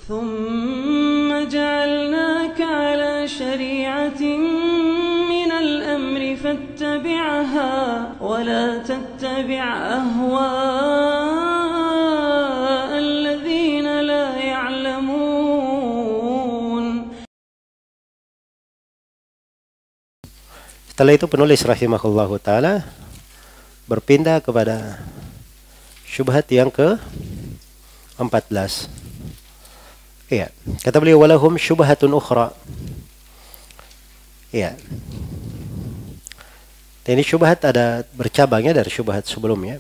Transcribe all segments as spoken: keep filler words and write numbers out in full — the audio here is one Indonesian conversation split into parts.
ثم جعلناك على شريعة من الأمر فاتبعها ولا تتبع أهواء الذين لا يعلمون. Setelah itu penulis rahimahullahu ta'ala berpindah kepada syubhat yang ke empat belas. Iya, kata beliau walahum syubhatun ukhra. Iya. Dan ini syubhat ada bercabangnya dari syubhat sebelumnya.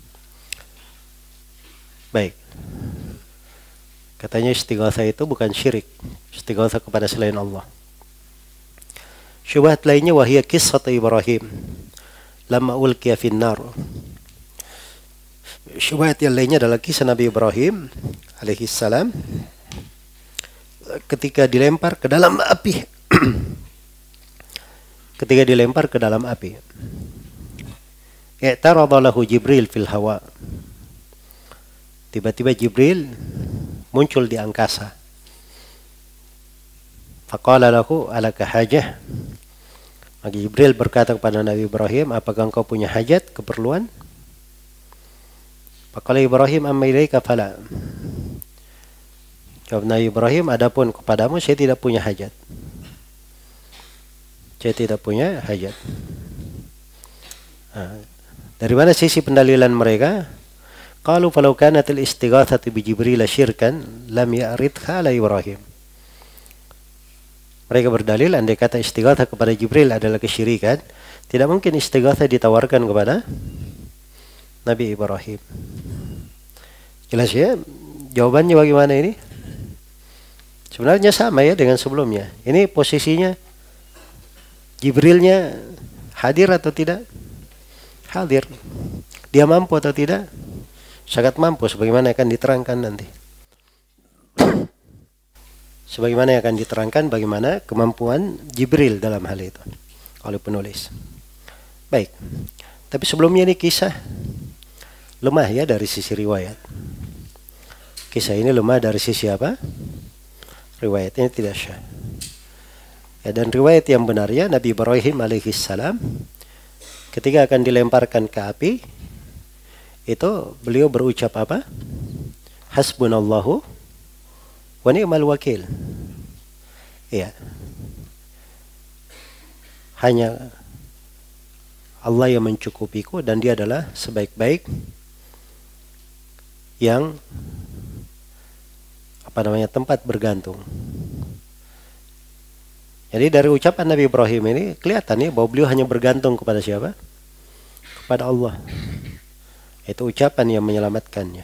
Baik. Katanya istighatsah itu bukan syirik. Istighatsah kepada selain Allah. Syubhat lainnya wahia kisah Ibrahim lamma ulqiya finnar. Syubhat yang lainnya adalah kisah Nabi Ibrahim alaihi salam ketika dilempar ke dalam api. Ketika dilempar ke dalam api. I'tarada lahu Jibril fil hawa. Tiba-tiba Jibril muncul di angkasa. Faqala lahu alaka hajah. Maka Jibril berkata kepada Nabi Ibrahim, apakah engkau punya hajat, keperluan? Faqala Ibrahim amma ilaika fala. Jawab Nabi Ibrahim, adapun kepadamu saya tidak punya hajat. Saya tidak punya hajat. Nah, dari mana sisi pendalilan mereka? Qalu falau kanatil istighatsatu bi Jibril syirkan lam ya'ridha ala Ibrahim. Mereka berdalil andai kata istighatsah kepada Jibril adalah kesyirikan, tidak mungkin istighatsah ditawarkan kepada Nabi Ibrahim. Jelas ya? Jawabannya bagaimana ini? Sebenarnya sama ya dengan sebelumnya. Ini posisinya Jibrilnya hadir atau tidak? Hadir. Dia mampu atau tidak? Sangat mampu sebagaimana akan diterangkan nanti. Sebagaimana yang akan diterangkan bagaimana kemampuan Jibril dalam hal itu oleh penulis. Baik. Tapi sebelumnya ini kisah lemah ya dari sisi riwayat. Kisah ini lemah dari sisi apa? Riwayatnya tidak syah. Ya, dan riwayat yang benarnya Nabi Ibrahim alaihi salam ketika akan dilemparkan ke api itu beliau berucap apa? Hasbunallahu wa ni'mal wakil. Iya. Hanya Allah yang mencukupiku dan dia adalah sebaik-baik yang apa namanya tempat bergantung. Jadi dari ucapan Nabi Ibrahim ini kelihatan ya bahwa beliau hanya bergantung kepada siapa? Kepada Allah. Itu ucapan yang menyelamatkannya.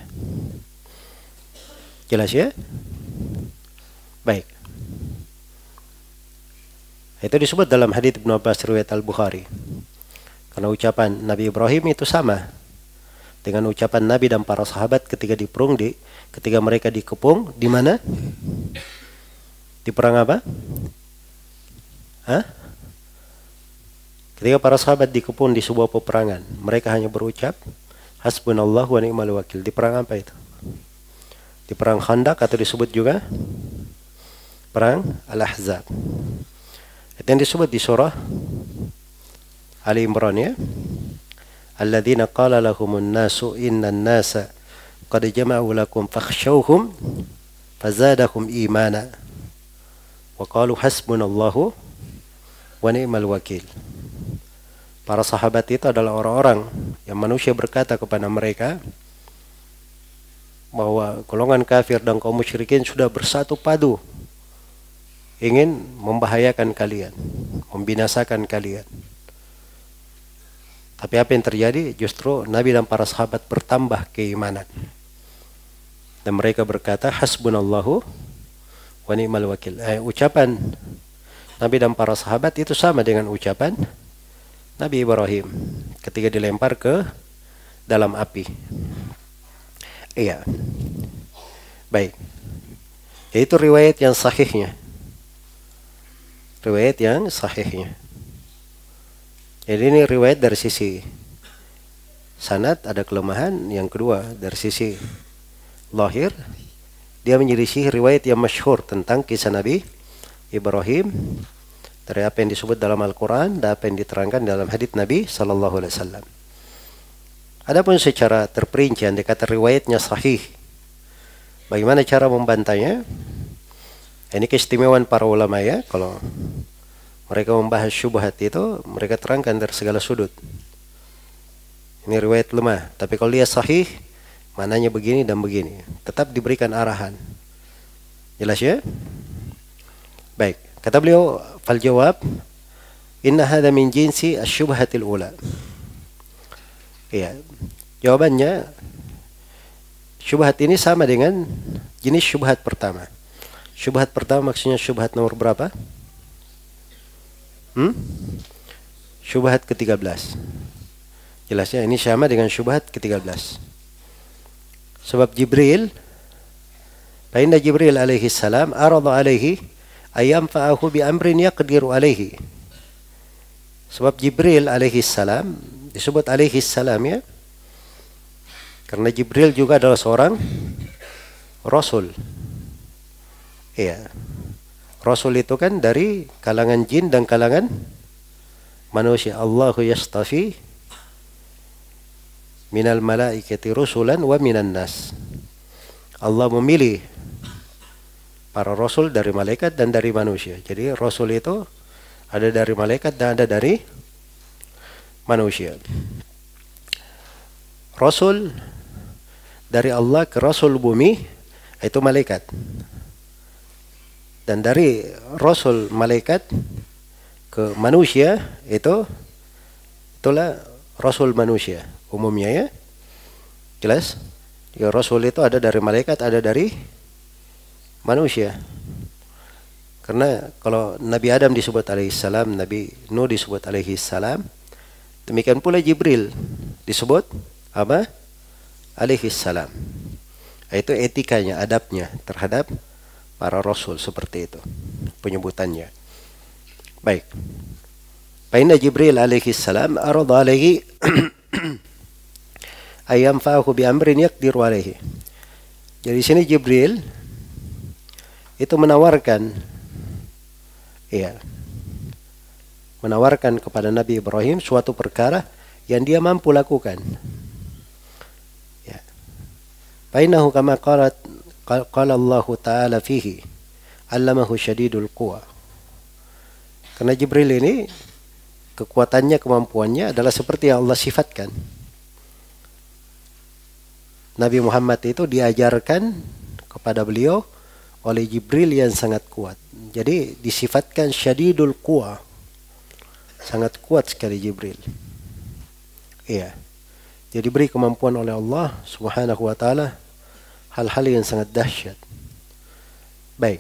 Jelas ya? Baik. Itu disebut dalam hadits Ibnu Abbas riwayat Al-Bukhari. Karena ucapan Nabi Ibrahim itu sama dengan ucapan Nabi dan para sahabat ketika diperung di ketika mereka dikepung di mana? Di perang apa? Hah? Ketika para sahabat dikepung di sebuah peperangan, mereka hanya berucap hasbunallah wa ni'mal wakil. Di perang apa itu? Di perang Khandaq atau disebut juga perang Al-Ahzab. Itu yang disebut di surah Ali Imran ya. Alladzina qala lahumun nasu innan nasa qad jama'u lakum fakhshawhum fazadahum imana wa qalu hasbunallahu wa ni'mal wakil. Para sahabat itu adalah orang-orang yang manusia berkata kepada mereka bahwa golongan kafir dan kaum musyrikin sudah bersatu padu ingin membahayakan kalian, membinasakan kalian. Tapi apa yang terjadi? Justru Nabi dan para sahabat bertambah keimanan. Dan mereka berkata, hasbunallahu wa ni'mal wakil. Eh, ucapan Nabi dan para sahabat itu sama dengan ucapan Nabi Ibrahim ketika dilempar ke dalam api. Iya. Baik. Itu riwayat yang sahihnya. Riwayat yang sahihnya. Jadi ini riwayat dari sisi sanad ada kelemahan. Yang kedua dari sisi lahir dia menyelisih riwayat yang masyhur tentang kisah Nabi Ibrahim dari apa yang disebut dalam Al-Quran dan apa yang diterangkan dalam hadits Nabi Sallallahu Alaihi Wasallam. Adapun secara terperinci yang dikata riwayatnya sahih, bagaimana cara membantahnya? Ini keistimewaan para ulama ya, kalau mereka membahas syubhat itu, mereka terangkan dari segala sudut. Ini riwayat lemah, tapi kalau dia sahih, mananya begini dan begini. Tetap diberikan arahan. Jelas ya? Baik, kata beliau, fal jawab, inna hadha min jinsi asyubhatil ula. Iya, jawabannya, syubhat ini sama dengan jenis syubhat pertama. Syubhat pertama maksudnya syubhat nomor berapa? Hmm? Syubhat ke tiga belas. Jelasnya ini sama dengan syubhat ke tiga belas. Sebab Jibril, fa inna Jibril alaihi salam arada alaihi ayam fa'ahu bi amrin yaqdiru alaihi. Sebab Jibril alaihi salam disebut alaihi salam ya, karena Jibril juga adalah seorang rasul. Iya. Rasul itu kan dari kalangan jin dan kalangan manusia. Allahu yastafi minal malaikati rusulan wa minan nas. Allah memilih para rasul dari malaikat dan dari manusia. Jadi rasul itu ada dari malaikat dan ada dari manusia. Rasul dari Allah ke rasul bumi itu malaikat. Dan dari rasul malaikat ke manusia itu itulah rasul manusia umumnya ya. Jelas? Ya, rasul itu ada dari malaikat, ada dari manusia. Karena kalau Nabi Adam disebut alaihi salam, Nabi Nuh disebut alaihi salam, demikian pula Jibril disebut apa? Alaihi salam. Itu etikanya, adabnya terhadap para rasul seperti itu penyebutannya. Baik. Fa Jibril alaihi salam arada alaihi ayam fa'ahu bi amrin yaqdiru alaihi. Jadi sini Jibril itu menawarkan iya menawarkan kepada Nabi Ibrahim suatu perkara yang dia mampu lakukan. Ya. Fa innahu kama qalat qala Allah Ta'ala fihi allamahu syadidul quwa. Karena Jibril ini kekuatannya, kemampuannya adalah seperti yang Allah sifatkan. Nabi Muhammad itu diajarkan kepada beliau oleh Jibril yang sangat kuat. Jadi disifatkan syadidul quwa. Sangat kuat sekali Jibril. Iya. Jadi diberi kemampuan oleh Allah Subhanahu wa taala hal-hal yang sangat dahsyat. Baik.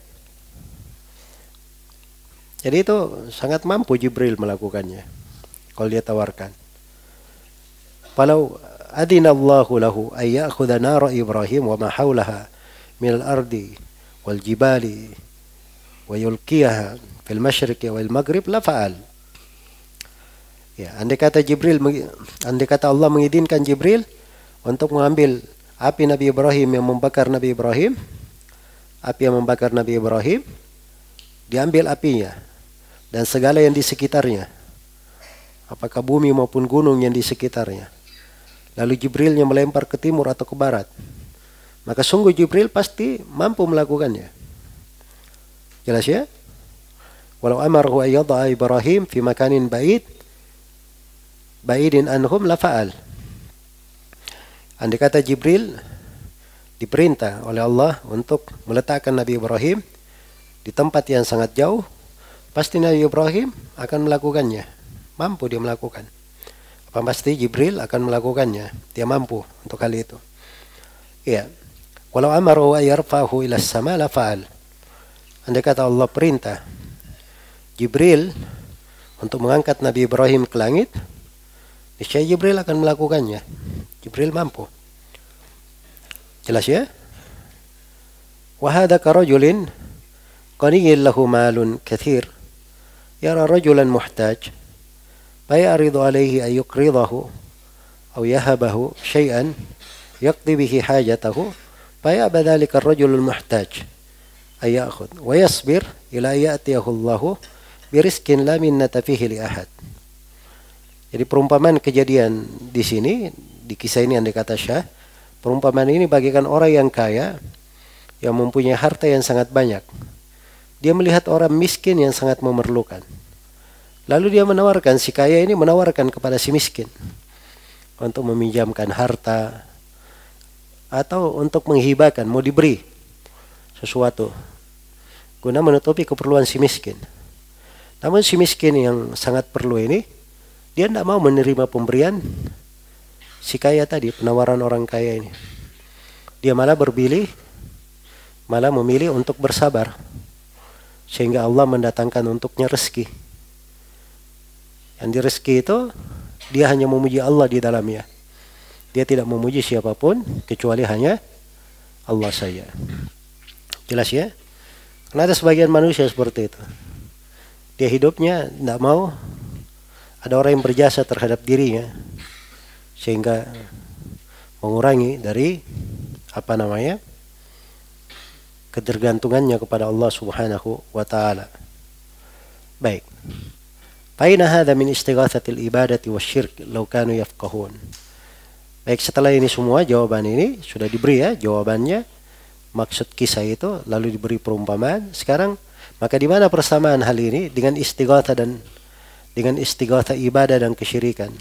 Jadi itu sangat mampu Jibril melakukannya kalau dia tawarkan. Falau adina Allahu lahu ay ya'khudha nara Ibrahim wa ma hawlaha min al-ardi wal jibali wa yulqiyaha fil masyriqi wal maghrib la fa'al. Ya, andai kata Jibril andai kata Allah mengizinkan Jibril untuk mengambil api Nabi Ibrahim yang membakar Nabi Ibrahim, api yang membakar Nabi Ibrahim, diambil apinya dan segala yang di sekitarnya, apakah bumi maupun gunung yang di sekitarnya. Lalu Jibrilnya melempar ke timur atau ke barat, maka sungguh Jibril pasti mampu melakukannya. Jelas ya? Walau amarahu ayyadha Ibrahim fi makanin ba'id ba'idin anhum la fa'al. Andai kata Jibril diperintah oleh Allah untuk meletakkan Nabi Ibrahim di tempat yang sangat jauh, pasti Nabi Ibrahim akan melakukannya. Mampu dia melakukan. Apa pasti Jibril akan melakukannya. Dia mampu untuk hal itu. Iya. Walau amaru wa yarfahu ila sama la fa'al. Andai kata Allah perintah Jibril untuk mengangkat Nabi Ibrahim ke langit, niscaya Jibril akan melakukannya. Jibril mampu. Jelas ya? Wa hadha ka rajulin qaniyyin lahu malun katsir yara rajulan muhtaj fa ya'ridu alayhi ay yuqridahu aw yahabahu syai'an yaqdi bihi hajatahu فيأبى ذلك الرجل المحتاج أن يأخذ ويصبر إلى أن يأتيه الله برزق لا منة فيه لأحد. Jadi perumpamaan kejadian di sini, di kisah ini yang dikata Syah, perumpamaan ini bagikan orang yang kaya, yang mempunyai harta yang sangat banyak. Dia melihat orang miskin yang sangat memerlukan. Lalu dia menawarkan, si kaya ini menawarkan kepada si miskin untuk meminjamkan harta atau untuk menghibahkan, mau diberi sesuatu guna menutupi keperluan si miskin. Namun si miskin yang sangat perlu ini, dia tidak mau menerima pemberian si kaya tadi, penawaran orang kaya ini. Dia malah berpilih, malah memilih untuk bersabar, sehingga Allah mendatangkan untuknya rezeki. Yang di rezeki itu, dia hanya memuji Allah di dalamnya. Dia tidak memuji siapapun, kecuali hanya Allah saja. Jelas ya? Karena ada sebagian manusia seperti itu. Dia hidupnya tidak mau ada orang yang berjasa terhadap dirinya, sehingga mengurangi dari apa namanya ketergantungannya kepada Allah Subhanahu wa taala. Baik. Faina hadza min istighatsatil ibadati wasyirk law kanu yafqahun. Baik, setelah ini semua jawaban ini sudah diberi ya, jawabannya, maksud kisah itu, lalu diberi perumpamaan. Sekarang maka di mana persamaan hal ini dengan istighatsa dan dengan istighatsa ibadah dan kesyirikan?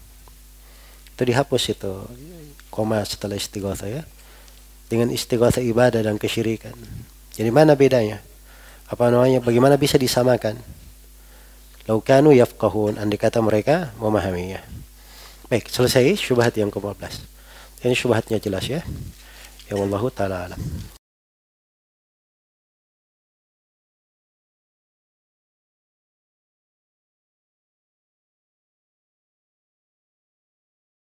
Itu dihapus itu koma setelah istighatsa ya. Dengan istighatsa ibadah dan kesyirikan. Jadi mana bedanya? Apa namanya? Bagaimana bisa disamakan? Lau kanu yafqahun, andai kata mereka memahaminya. Baik, selesai syubhat yang ke-empat belas. Ini syubhatnya jelas ya. Ya wallahu taala alam.